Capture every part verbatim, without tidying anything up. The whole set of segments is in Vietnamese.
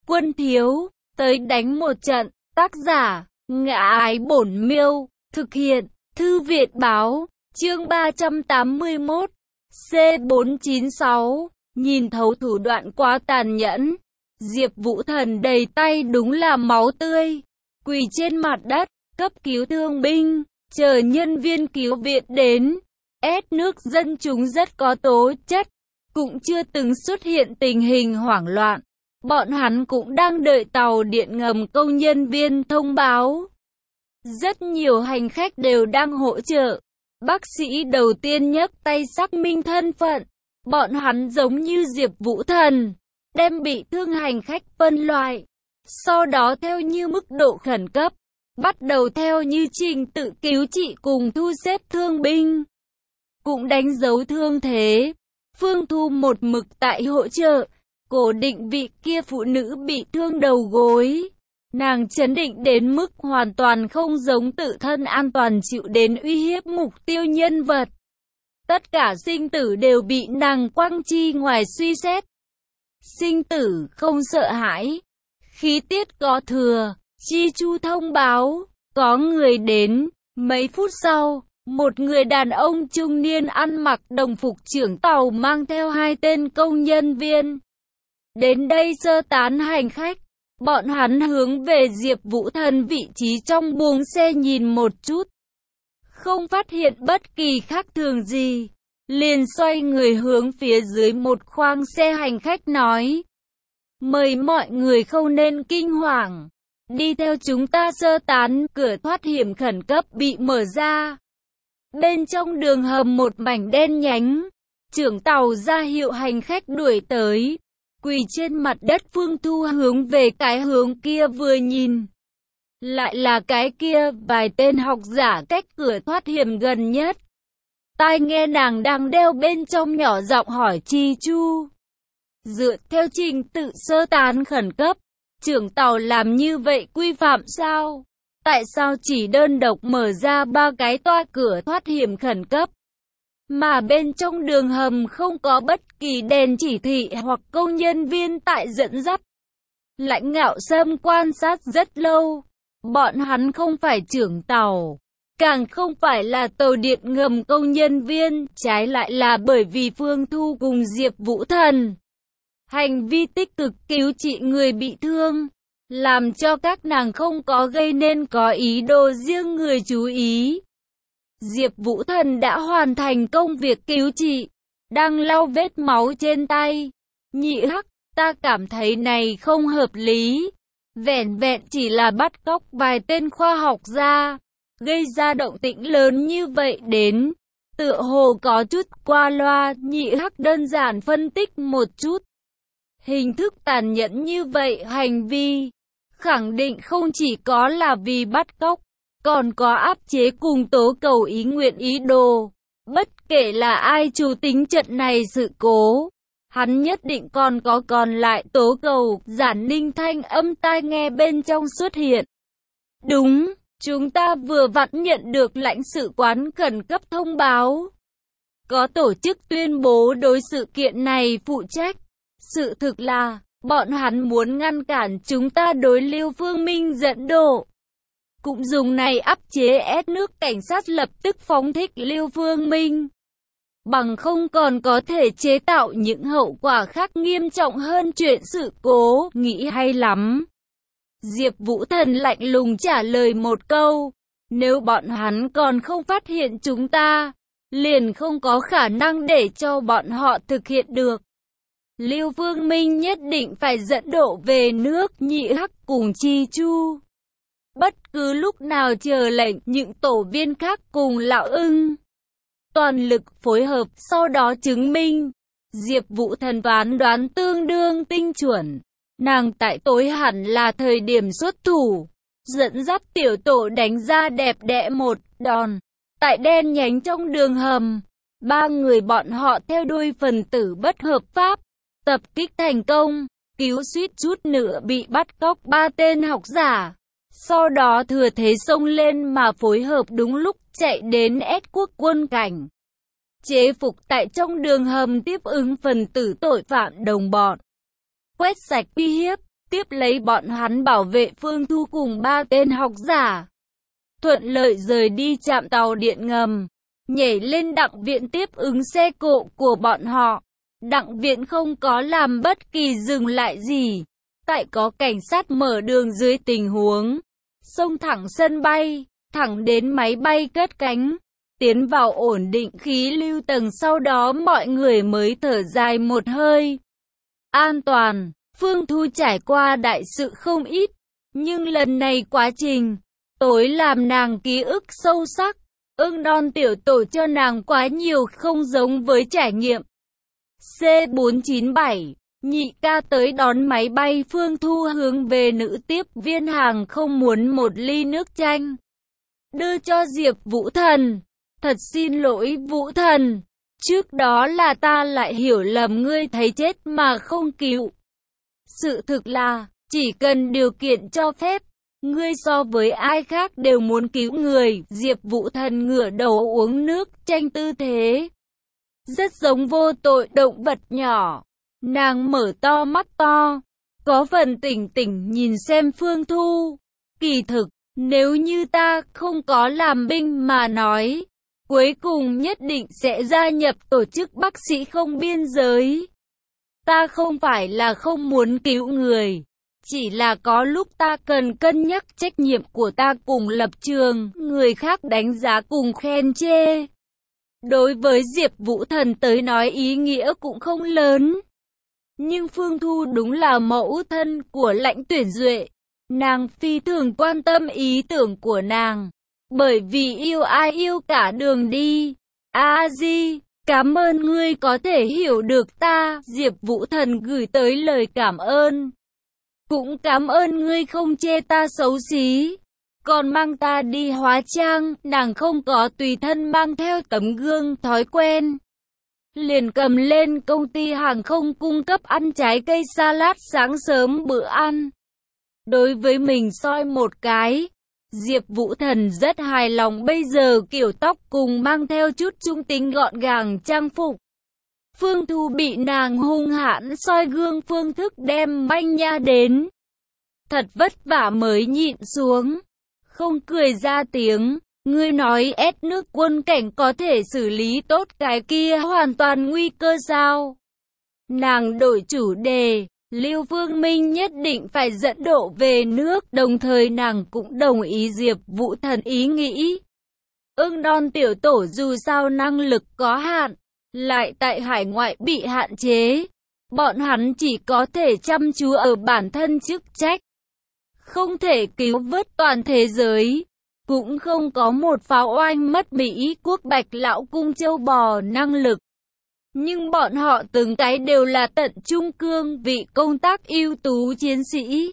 Quân thiếu, tới đánh một trận. Tác giả, Ngã Ái Bổn Miêu. Thực hiện, Thư Viện Báo. Chương ba trăm tám mươi mốt. C bốn chín sáu. Nhìn thấu thủ đoạn quá tàn nhẫn. Diệp Vũ Thần đầy tay đúng là máu tươi. Quỳ trên mặt đất, cấp cứu thương binh. Chờ nhân viên cứu viện đến. Ép nước dân chúng rất có tố chất. Cũng chưa từng xuất hiện tình hình hoảng loạn. Bọn hắn cũng đang đợi tàu điện ngầm công nhân viên thông báo. Rất nhiều hành khách đều đang hỗ trợ. Bác sĩ đầu tiên nhấc tay xác minh thân phận. Bọn hắn giống như Diệp Vũ Thần, đem bị thương hành khách phân loại. Sau đó theo như mức độ khẩn cấp, bắt đầu theo như trình tự cứu trị cùng thu xếp thương binh. Cũng đánh dấu thương thế. Phương Thu một mực tại hỗ trợ, cố định vị kia phụ nữ bị thương đầu gối. Nàng trấn định đến mức hoàn toàn không giống tự thân an toàn chịu đến uy hiếp mục tiêu nhân vật. Tất cả sinh tử đều bị nàng quăng chi ngoài suy xét. Sinh tử không sợ hãi. Khí tiết có thừa. Chi Chu thông báo, có người đến. Mấy phút sau, một người đàn ông trung niên ăn mặc đồng phục trưởng tàu mang theo hai tên công nhân viên. Đến đây sơ tán hành khách. Bọn hắn hướng về Diệp Vũ Thần vị trí trong buồng xe nhìn một chút. Không phát hiện bất kỳ khác thường gì. Liền xoay người hướng phía dưới một khoang xe hành khách nói. Mời mọi người không nên kinh hoàng. Đi theo chúng ta sơ tán. Cửa thoát hiểm khẩn cấp bị mở ra. Bên trong đường hầm một mảnh đen nhánh. Trưởng tàu ra hiệu hành khách đuổi tới. Quỳ trên mặt đất Phương Thu hướng về cái hướng kia vừa nhìn. Lại là cái kia, vài tên học giả cách cửa thoát hiểm gần nhất. Tai nghe nàng đang đeo bên trong nhỏ giọng hỏi Chi Chu. Dựa theo trình tự sơ tán khẩn cấp, trưởng tàu làm như vậy quy phạm sao? Tại sao chỉ đơn độc mở ra ba cái toa cửa thoát hiểm khẩn cấp? Mà bên trong đường hầm không có bất kỳ đèn chỉ thị hoặc công nhân viên tại dẫn dắt. Lãnh Ngạo Sâm quan sát rất lâu. Bọn hắn không phải trưởng tàu, càng không phải là tàu điện ngầm công nhân viên, trái lại là bởi vì Phương Thu cùng Diệp Vũ Thần hành vi tích cực cứu trị người bị thương, làm cho các nàng không có gây nên có ý đồ riêng người chú ý. Diệp Vũ Thần đã hoàn thành công việc cứu trị, đang lau vết máu trên tay. Nhị Hắc, ta cảm thấy này không hợp lý. Vẻn vẹn chỉ là bắt cóc vài tên khoa học gia, gây ra động tĩnh lớn như vậy đến, tựa hồ có chút qua loa. Nhị Hắc đơn giản phân tích một chút. Hình thức tàn nhẫn như vậy hành vi, khẳng định không chỉ có là vì bắt cóc, còn có áp chế cùng tố cầu ý nguyện ý đồ. Bất kể là ai chủ tính trận này sự cố, hắn nhất định còn có còn lại tố cầu. Giản Ninh thanh âm tai nghe bên trong xuất hiện. Đúng, chúng ta vừa vặn nhận được lãnh sự quán khẩn cấp thông báo. Có tổ chức tuyên bố đối sự kiện này phụ trách. Sự thực là, bọn hắn muốn ngăn cản chúng ta đối Lưu Phương Minh dẫn độ. Cũng dùng này áp chế ép nước cảnh sát lập tức phóng thích Lưu Phương Minh. Bằng không còn có thể chế tạo những hậu quả khác nghiêm trọng hơn chuyện sự cố. Nghĩ hay lắm. Diệp Vũ Thần lạnh lùng trả lời một câu. Nếu bọn hắn còn không phát hiện chúng ta, liền không có khả năng để cho bọn họ thực hiện được. Lưu Phương Minh nhất định phải dẫn độ về nước. Nhị Hắc cùng Chi Chu bất cứ lúc nào chờ lệnh. Những tổ viên khác cùng Lão Ưng toàn lực phối hợp, sau đó chứng minh Diệp Vũ Thần phán đoán tương đương tinh chuẩn. Nàng tại tối hẳn là thời điểm xuất thủ, dẫn dắt tiểu tổ đánh ra đẹp đẽ một đòn. Tại đen nhánh trong đường hầm, ba người bọn họ theo đuôi phần tử bất hợp pháp, tập kích thành công, cứu suýt chút nữa bị bắt cóc ba tên học giả. Sau đó thừa thế xông lên mà phối hợp đúng lúc chạy đến ét quốc quân cảnh. Chế phục tại trong đường hầm tiếp ứng phần tử tội phạm đồng bọn. Quét sạch uy hiếp, tiếp lấy bọn hắn bảo vệ Phương Thu cùng ba tên học giả. Thuận lợi rời đi trạm tàu điện ngầm, nhảy lên Đặng Viện tiếp ứng xe cộ của bọn họ. Đặng Viện không có làm bất kỳ dừng lại gì. Tại có cảnh sát mở đường dưới tình huống, xông thẳng sân bay, thẳng đến máy bay cất cánh, tiến vào ổn định khí lưu tầng, sau đó mọi người mới thở dài một hơi. An toàn, Phương Thu trải qua đại sự không ít, nhưng lần này quá trình tối làm nàng ký ức sâu sắc. Ưng Đon tiểu tổ cho nàng quá nhiều không giống với trải nghiệm. C bốn chín bảy, nhị ca tới đón máy bay. Phương Thu hướng về nữ tiếp viên hàng không muốn một ly nước chanh, đưa cho Diệp Vũ Thần. Thật xin lỗi Vũ Thần, trước đó là ta lại hiểu lầm, ngươi thấy chết mà không cứu. Sự thực là, chỉ cần điều kiện cho phép, ngươi so với ai khác đều muốn cứu người. Diệp Vũ Thần ngửa đầu uống nước chanh, tư thế rất giống vô tội động vật nhỏ. Nàng mở to mắt to, có phần tỉnh tỉnh nhìn xem Phương Thu. Kỳ thực, nếu như ta không có làm binh mà nói, cuối cùng nhất định sẽ gia nhập tổ chức bác sĩ không biên giới. Ta không phải là không muốn cứu người, chỉ là có lúc ta cần cân nhắc trách nhiệm của ta cùng lập trường, người khác đánh giá cùng khen chê. Đối với Diệp Vũ Thần tới nói ý nghĩa cũng không lớn. Nhưng Phương Thu đúng là mẫu thân của Lãnh Tuyển Duệ. Nàng phi thường quan tâm ý tưởng của nàng, bởi vì yêu ai yêu cả đường đi. A Di, cảm ơn ngươi có thể hiểu được ta. Diệp Vũ Thần gửi tới lời cảm ơn. Cũng cảm ơn ngươi không chê ta xấu xí, còn mang ta đi hóa trang. Nàng không có tùy thân mang theo tấm gương thói quen, liền cầm lên công ty hàng không cung cấp ăn trái cây salad sáng sớm bữa ăn. Đối với mình soi một cái, Diệp Vũ Thần rất hài lòng. Bây giờ kiểu tóc cùng mang theo chút trung tính gọn gàng trang phục. Phương Thu bị nàng hung hãn soi gương phương thức đem manh nha đến. Thật vất vả mới nhịn xuống, không cười ra tiếng. Ngươi nói ép nước quân cảnh có thể xử lý tốt cái kia hoàn toàn nguy cơ sao? Nàng đổi chủ đề. Lưu Vương Minh nhất định phải dẫn độ về nước, đồng thời nàng cũng đồng ý Diệp Vũ Thần ý nghĩ. Ưng Đon tiểu tổ dù sao năng lực có hạn, lại tại hải ngoại bị hạn chế, bọn hắn chỉ có thể chăm chú ở bản thân chức trách, không thể cứu vớt toàn thế giới, cũng không có một pháo oanh mất Mỹ quốc Bạch Lão cung châu bò năng lực. Nhưng bọn họ từng cái đều là tận trung cương vị công tác ưu tú chiến sĩ.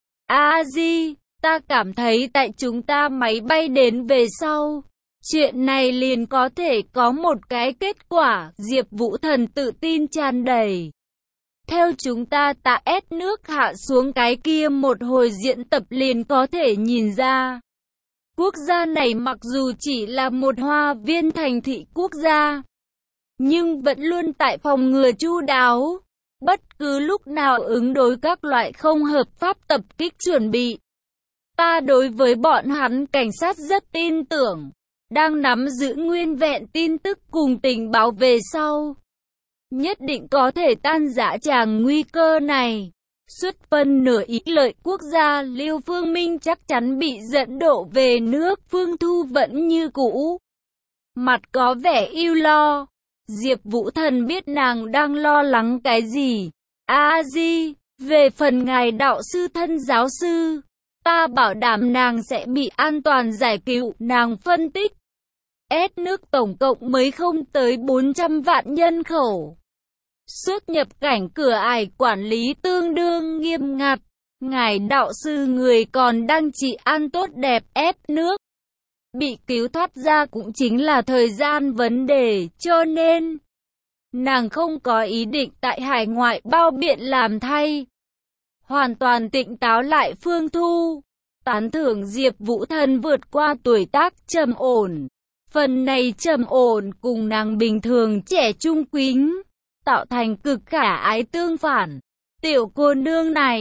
A Di, ta cảm thấy tại chúng ta máy bay đến về sau, chuyện này liền có thể có một cái kết quả. Diệp Vũ Thần tự tin tràn đầy. Theo chúng ta tạ ép nước hạ xuống cái kia một hồi diễn tập liền có thể nhìn ra. Quốc gia này mặc dù chỉ là một hoa viên thành thị quốc gia, nhưng vẫn luôn tại phòng ngừa chu đáo, bất cứ lúc nào ứng đối các loại không hợp pháp tập kích chuẩn bị. Ta đối với bọn hắn cảnh sát rất tin tưởng, đang nắm giữ nguyên vẹn tin tức cùng tình báo về sau, nhất định có thể tan rã tràng nguy cơ này. Xuất phân nửa ý lợi quốc gia, Lưu Phương Minh chắc chắn bị dẫn độ về nước. Phương Thu vẫn như cũ, mặt có vẻ ưu lo. Diệp Vũ Thần biết nàng đang lo lắng cái gì. A Di, về phần ngài đạo sư thân giáo sư, ta bảo đảm nàng sẽ bị an toàn giải cứu. Nàng phân tích, ép nước tổng cộng mới không tới bốn trăm vạn nhân khẩu. Xuất nhập cảnh cửa ải quản lý tương đương nghiêm ngặt. Ngài đạo sư người còn đang trị an tốt đẹp, ép nước bị cứu thoát ra cũng chính là thời gian vấn đề, cho nên nàng không có ý định tại hải ngoại bao biện làm thay. Hoàn toàn tỉnh táo lại Phương Thu, tán thưởng Diệp Vũ Thần vượt qua tuổi tác trầm ổn. Phần này trầm ổn cùng nàng bình thường trẻ trung quính, tạo thành cực khả ái tương phản. Tiểu cô nương này,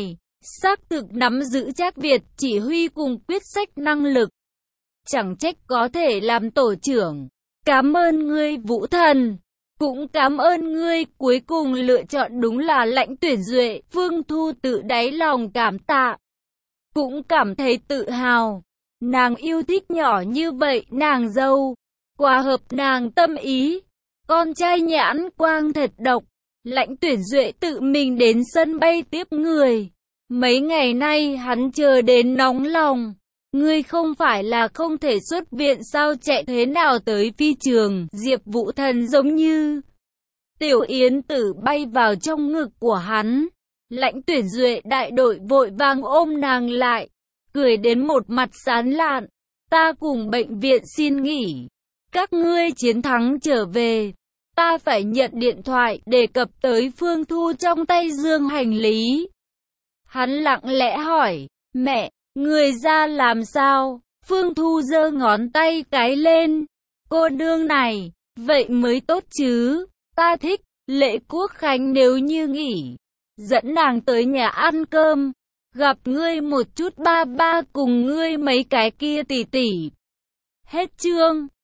xác thực nắm giữ Trác Việt chỉ huy cùng quyết sách năng lực. Chẳng trách có thể làm tổ trưởng. Cảm ơn ngươi Vũ Thần. Cũng cảm ơn ngươi, cuối cùng lựa chọn đúng là Lãnh Tuyển Duệ. Phương Thu tự đáy lòng cảm tạ. Cũng cảm thấy tự hào. Nàng yêu thích nhỏ như vậy, nàng dâu. Quả hợp nàng tâm ý. Con trai nhãn quang thật độc. Lãnh Tuyển Duệ tự mình đến sân bay tiếp người. Mấy ngày nay hắn chờ đến nóng lòng. Ngươi không phải là không thể xuất viện sao, chạy thế nào tới phi trường? Diệp Vũ Thần giống như Tiểu Yến Tử bay vào trong ngực của hắn. Lãnh Tuyển Duệ đại đội vội vàng ôm nàng lại, cười đến một mặt sán lạn. Ta cùng bệnh viện xin nghỉ. Các ngươi chiến thắng trở về. Ta phải nhận điện thoại đề cập tới Phương Thu trong tay dương hành lý. Hắn lặng lẽ hỏi, mẹ, người ra làm sao? Phương Thu giơ ngón tay cái lên. Cô nương này, vậy mới tốt chứ. Ta thích. Lệ Quốc Khánh nếu như nghỉ, dẫn nàng tới nhà ăn cơm, gặp ngươi một chút, ba ba cùng ngươi mấy cái kia tỷ tỷ. Hết chương.